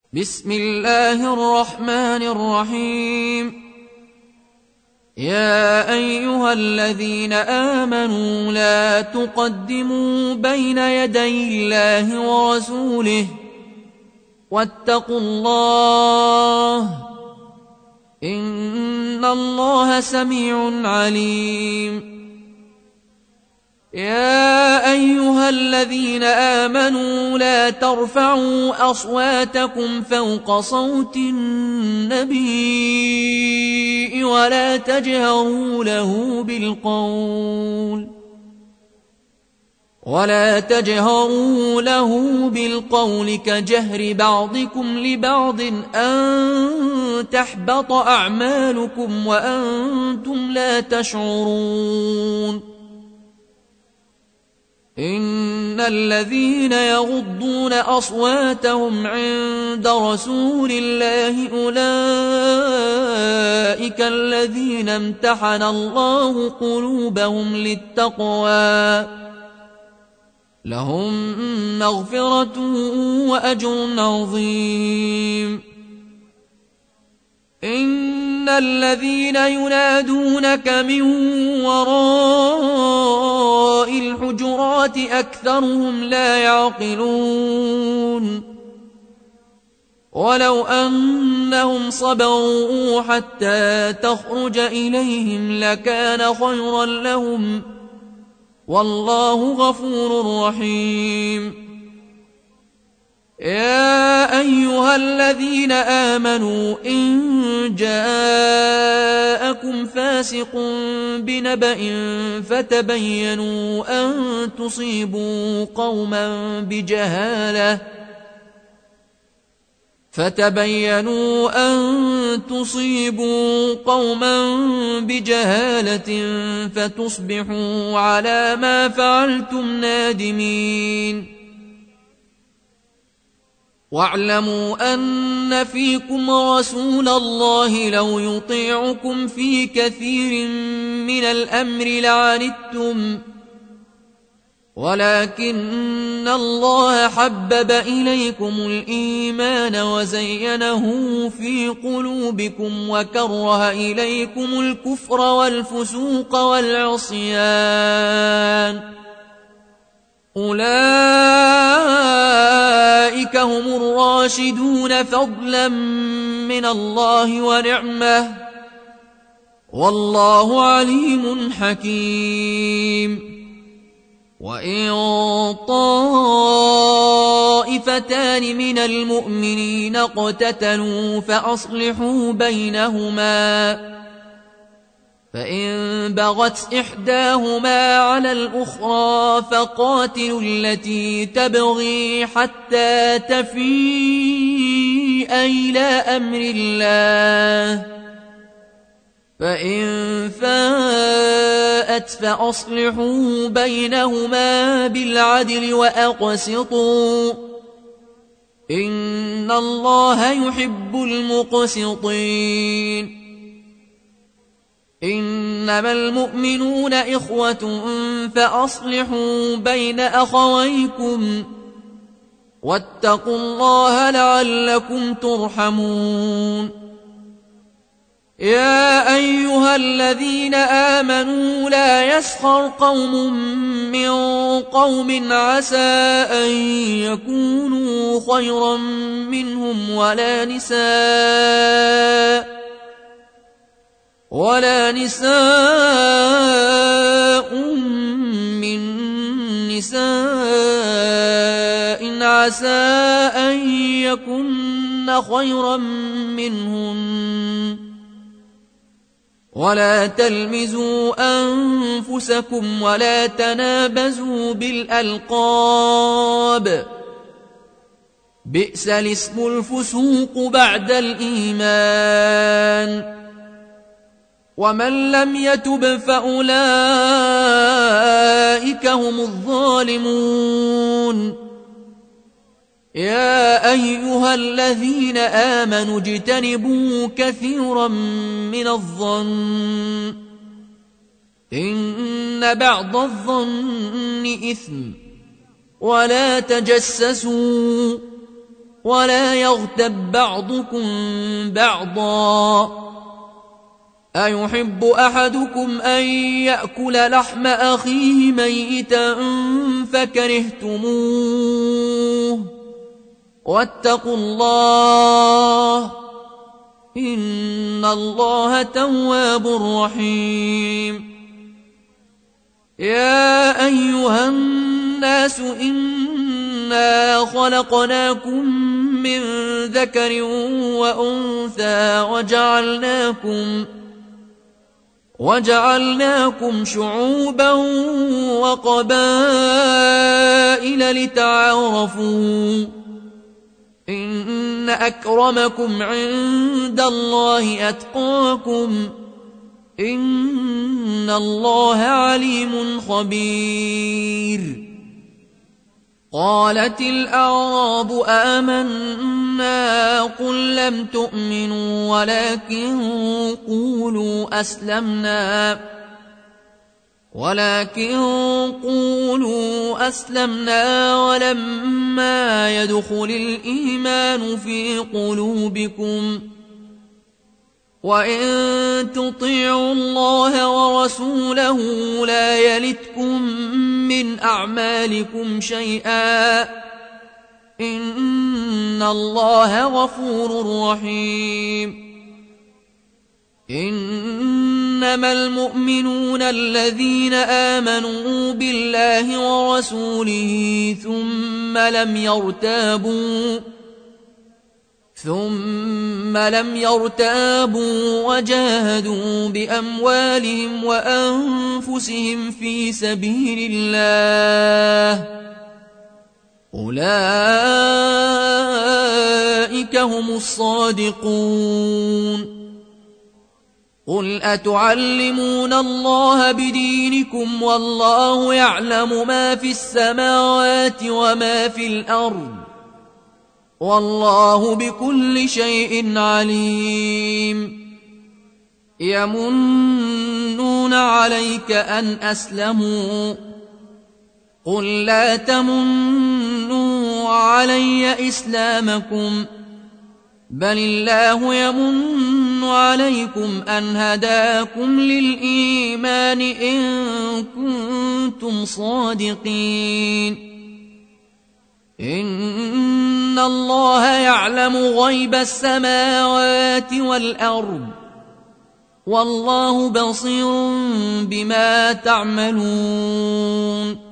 بسم الله الرحمن الرحيم. يا أيها الذين آمنوا لا تقدموا بين يدي الله ورسوله واتقوا الله إن الله سميع عليم. يا أيها الذين آمنوا لا ترفعوا أصواتكم فوق صوت النبي ولا تجهروا له بالقول كجهر بعضكم لبعض أن تحبط أعمالكم وأنتم لا تشعرون. إن الذين يغضون أصواتهم عند رسول الله أولئك الذين امتحن الله قلوبهم للتقوى لهم مغفرة وأجر عظيم. إن الذين ينادونك من وراء الحجرات أكثرهم لا يعقلون. ولو أنهم صبروا حتى تخرج إليهم لكان خيرا لهم والله غفور رحيم. يا أيها الذين آمنوا إن جاءكم فاسق بنبأ فتبينوا أن تصيبوا قوما بجهالة فتصبحوا على ما فعلتم نادمين. واعلموا أن فيكم رسول الله لو يطيعكم في كثير من الأمر لعنتم ولكن الله حبب إليكم الإيمان وزينه في قلوبكم وكره إليكم الكفر والفسوق والعصيان أولئك هم الراشدون فضلا من الله ونعمه والله عليم حكيم. وإن طائفتان من المؤمنين اقتتلوا فأصلحوا بينهما فإن بغت إحداهما على الأخرى فقاتلوا التي تبغي حتى تفيء إلى أمر الله فإن فاءت فأصلحوا بينهما بالعدل وأقسطوا إن الله يحب المقسطين. إنما المؤمنون إخوة فأصلحوا بين أخويكم واتقوا الله لعلكم ترحمون. يا أيها الذين آمنوا لا يسخر قوم من قوم عسى أن يكونوا خيرا منهم ولا نساء من نساء عسى أن يكن خيرا منهن ولا تلمزوا أنفسكم ولا تنابزوا بالألقاب بئس الاسم الفسوق بعد الإيمان ومن لم يتب فأولئك هم الظالمون. يا أيها الذين آمنوا اجتنبوا كثيرا من الظن إن بعض الظن إثم ولا تجسسوا ولا يغتب بعضكم بعضا أيحب أحدكم أن يأكل لحم أخيه ميتا فكرهتموه واتقوا الله إن الله تواب رحيم يا أيها الناس إنا خلقناكم من ذكر وأنثى وجعلناكم شعوبا وقبائل لتعارفوا إن أكرمكم عند الله أتقاكم إن الله عليم خبير قالت الأعراب آمنا قل لم تؤمنوا ولكن قولوا أسلمنا ولما يدخل الإيمان في قلوبكم وإن تطيعوا الله ورسوله لا يلتكم من أعمالكم شيئا إن الله غفور رحيم إنما المؤمنون الذين آمنوا بالله ورسوله ثم لم يرتابوا وجاهدوا بأموالهم وأنفسهم في سبيل الله أولئك هم الصادقون قل أتعلمون الله بدينكم والله يعلم ما في السماوات وما في الأرض والله بكل شيء عليم يمنون عليك أن أسلموا قل لا تمنوا علي إسلامكم بل الله يمن عليكم أن هداكم للإيمان إن كنتم صادقين إن الله يعلم غيب السماوات والأرض والله بصير بما تعملون